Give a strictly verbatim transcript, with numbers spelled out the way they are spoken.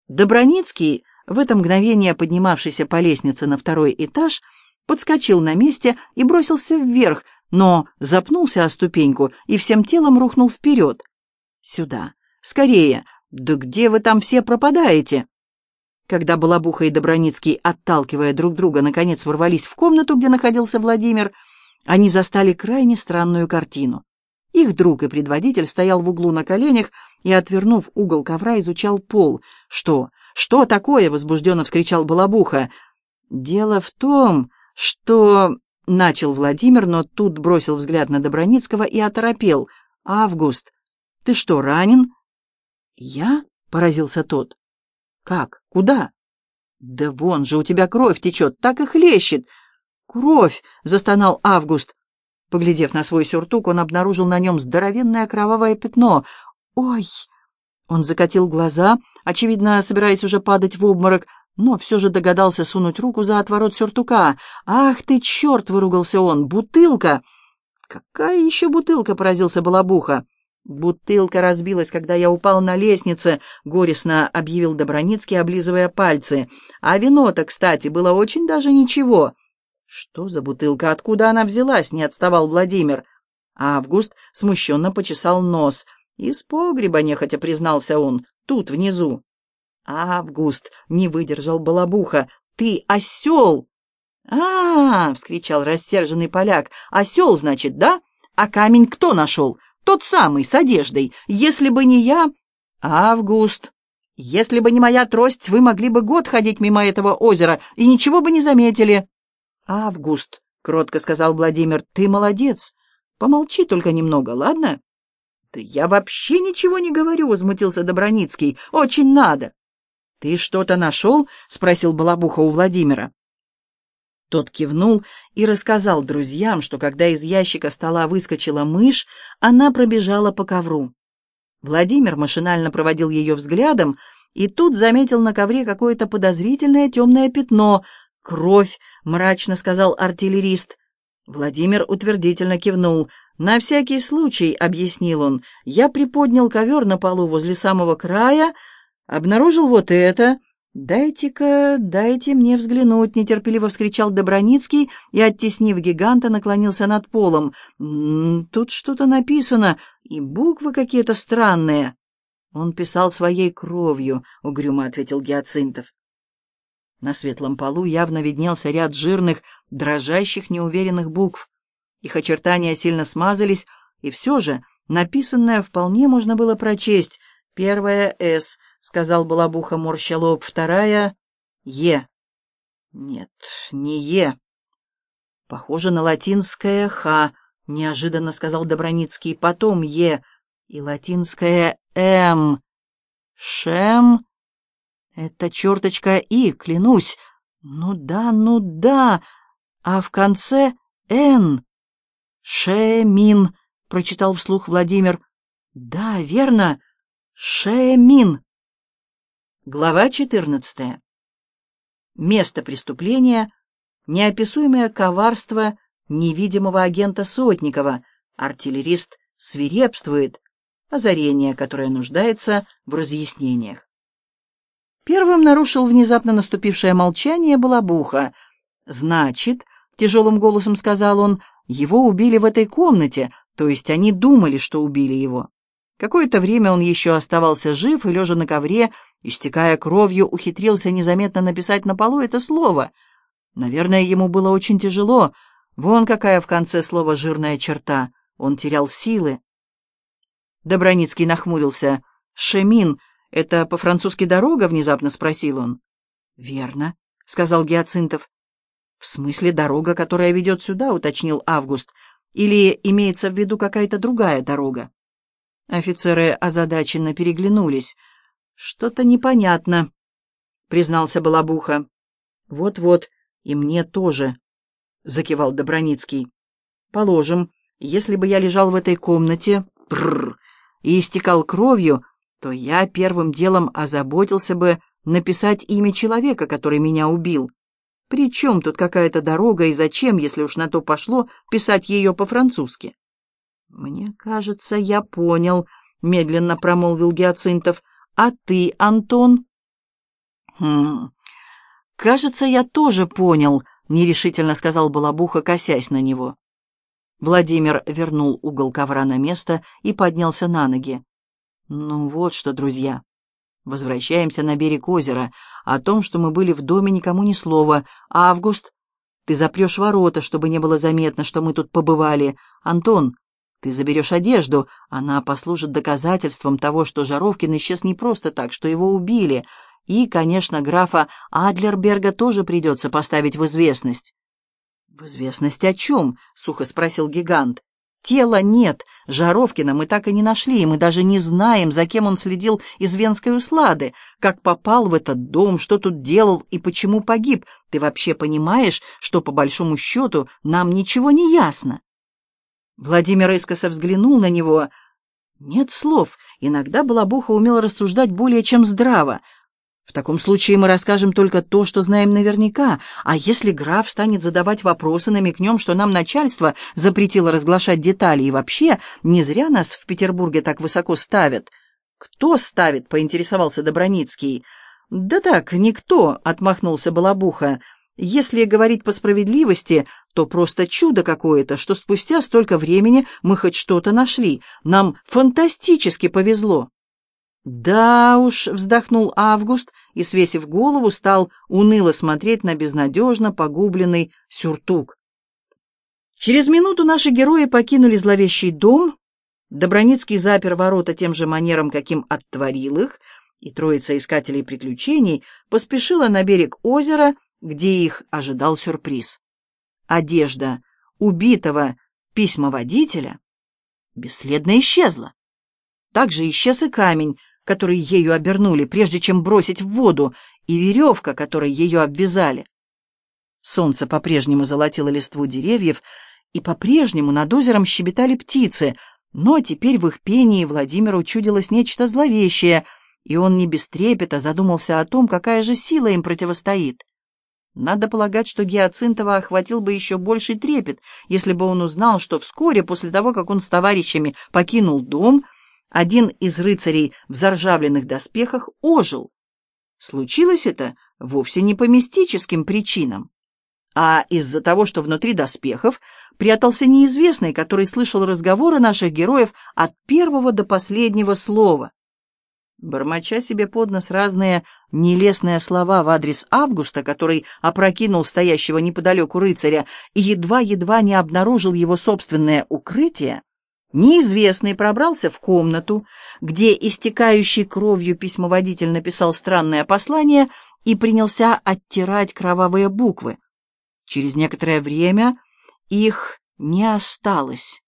Добраницкий, в это мгновение поднимавшийся по лестнице на второй этаж, подскочил на месте и бросился вверх, но запнулся о ступеньку и всем телом рухнул вперед. «Сюда! Скорее! Да где вы там все пропадаете?» Когда Балабуха и Добраницкий, отталкивая друг друга, наконец ворвались в комнату, где находился Владимир, они застали крайне странную картину. Их друг и предводитель стоял в углу на коленях и, отвернув угол ковра, изучал пол. «Что? Что такое?» — возбужденно вскричал Балабуха. «Дело в том, что...» — начал Владимир, но тут бросил взгляд на Добраницкого и оторопел. «Август, ты что, ранен?» «Я?» — поразился тот. «Как? Куда?» «Да вон же у тебя кровь течет, так и хлещет!» «Кровь!» — застонал Август. Поглядев на свой сюртук, он обнаружил на нем здоровенное кровавое пятно. «Ой!» Он закатил глаза, очевидно, собираясь уже падать в обморок, но все же догадался сунуть руку за отворот сюртука. «Ах ты, черт!» — выругался он. «Бутылка!» «Какая еще бутылка?» — поразился Балабуха. «Бутылка разбилась, когда я упал на лестнице», — горестно объявил Добраницкий, облизывая пальцы. «А вино-то, кстати, было очень даже ничего». «Что за бутылка? Откуда она взялась?» — не отставал Владимир. Август смущенно почесал нос. «Из погреба», — нехотя признался он, — «тут, внизу». «Август!» — не выдержал Балабуха. «Ты осел!» «А-а-а!» — вскричал рассерженный поляк. «Осел, значит, да? А камень кто нашел? Тот самый, с одеждой. Если бы не я...» «Август! Если бы не моя трость, вы могли бы год ходить мимо этого озера и ничего бы не заметили». «Август!» — кротко сказал Владимир. «Ты молодец. Помолчи только немного, ладно?» «Да я вообще ничего не говорю», — возмутился Добраницкий. «Очень надо». «Ты что-то нашел?» — спросил Балабуха у Владимира. Тот кивнул и рассказал друзьям, что когда из ящика стола выскочила мышь, она пробежала по ковру. Владимир машинально проводил ее взглядом и тут заметил на ковре какое-то подозрительное темное пятно. «Кровь», — мрачно сказал артиллерист. Владимир утвердительно кивнул. «На всякий случай», — объяснил он, — «я приподнял ковер на полу возле самого края, обнаружил вот это». «Дайте-ка, дайте мне взглянуть», — нетерпеливо вскричал Добраницкий и, оттеснив гиганта, наклонился над полом. «М-м, тут что-то написано, и буквы какие-то странные». «Он писал своей кровью», — угрюмо ответил Гиацинтов. На светлом полу явно виднелся ряд жирных, дрожащих, неуверенных букв. Их очертания сильно смазались, и все же написанное вполне можно было прочесть. Первая — «С», — сказал Балабуха, морща лоб, вторая — «Е». Нет, не «Е». Похоже на латинское «Х», — неожиданно сказал Добраницкий, потом «Е» и латинское «М». «Шем». Это черточка «И», клянусь. Ну да, ну да. А в конце «Н». «Шемин», — прочитал вслух Владимир. Да, верно. «Шемин». Глава четырнадцатая. Место преступления — неописуемое коварство невидимого агента Сотникова. Артиллерист свирепствует. Озарение, которое нуждается в разъяснениях. Первым нарушил внезапно наступившее молчание Балабуха. «Значит, — тяжелым голосом сказал он, — его убили в этой комнате, то есть они думали, что убили его. Какое-то время он еще оставался жив и, лежа на ковре, истекая кровью, ухитрился незаметно написать на полу это слово. Наверное, ему было очень тяжело. Вон какая в конце слова жирная черта. Он терял силы». Добраницкий нахмурился. «Шемин — это по-французски дорога?» — внезапно спросил он. «Верно», — сказал Гиацинтов. «В смысле дорога, которая ведет сюда?» — уточнил Август. «Или имеется в виду какая-то другая дорога?» Офицеры озадаченно переглянулись. «Что-то непонятно», — признался Балабуха. «Вот-вот, и мне тоже», — закивал Добраницкий. «Положим, если бы я лежал в этой комнате прррр, и истекал кровью, то я первым делом озаботился бы написать имя человека, который меня убил. При чем тут какая-то дорога и зачем, если уж на то пошло, писать ее по-французски?» «Мне кажется, я понял», — медленно промолвил Гиацинтов. «А ты, Антон?» «Хм, кажется, я тоже понял», — нерешительно сказал Балабуха, косясь на него. Владимир вернул угол ковра на место и поднялся на ноги. «Ну вот что, друзья, возвращаемся на берег озера. О том, что мы были в доме, никому ни слова. Август, ты запрешь ворота, чтобы не было заметно, что мы тут побывали. Антон, ты заберешь одежду, она послужит доказательством того, что Жаровкин исчез не просто так, что его убили. И, конечно, графа Адлерберга тоже придется поставить в известность». «В известность о чем?» — сухо спросил гигант. «Тела нет, Жаровкина мы так и не нашли, и мы даже не знаем, за кем он следил из Венской услады, как попал в этот дом, что тут делал и почему погиб. Ты вообще понимаешь, что, по большому счету, нам ничего не ясно?» Владимир искоса взглянул на него. Нет слов, иногда Балабуха умел рассуждать более чем здраво. «В таком случае мы расскажем только то, что знаем наверняка, а если граф станет задавать вопросы, намекнем, что нам начальство запретило разглашать детали, и вообще не зря нас в Петербурге так высоко ставят». «Кто ставит?» — поинтересовался Доброницкий. «Да так, никто», — отмахнулся Балабуха. «Если говорить по справедливости, то просто чудо какое-то, что спустя столько времени мы хоть что-то нашли. Нам фантастически повезло». «Да уж», — вздохнул Август и, свесив голову, стал уныло смотреть на безнадежно погубленный сюртук. Через минуту наши герои покинули зловещий дом. Доброницкий запер ворота тем же манером, каким оттворил их, и троица искателей приключений поспешила на берег озера, где их ожидал сюрприз. Одежда убитого письмоводителя бесследно исчезла. Также исчез и камень, который ею обернули, прежде чем бросить в воду, и веревка, которой ее обвязали. Солнце по-прежнему золотило листву деревьев, и по-прежнему над озером щебетали птицы, но теперь в их пении Владимиру чудилось нечто зловещее, и он не без трепета задумался о том, какая же сила им противостоит. Надо полагать, что Гиацинтова охватил бы еще больший трепет, если бы он узнал, что вскоре после того, как он с товарищами покинул дом, один из рыцарей в заржавленных доспехах ожил. Случилось это вовсе не по мистическим причинам, а из-за того, что внутри доспехов прятался неизвестный, который слышал разговоры наших героев от первого до последнего слова. Бормоча себе под нос разные нелестные слова в адрес Августа, который опрокинул стоящего неподалеку рыцаря и едва-едва не обнаружил его собственное укрытие, неизвестный пробрался в комнату, где истекающий кровью письмоводитель написал странное послание и принялся оттирать кровавые буквы. Через некоторое время их не осталось.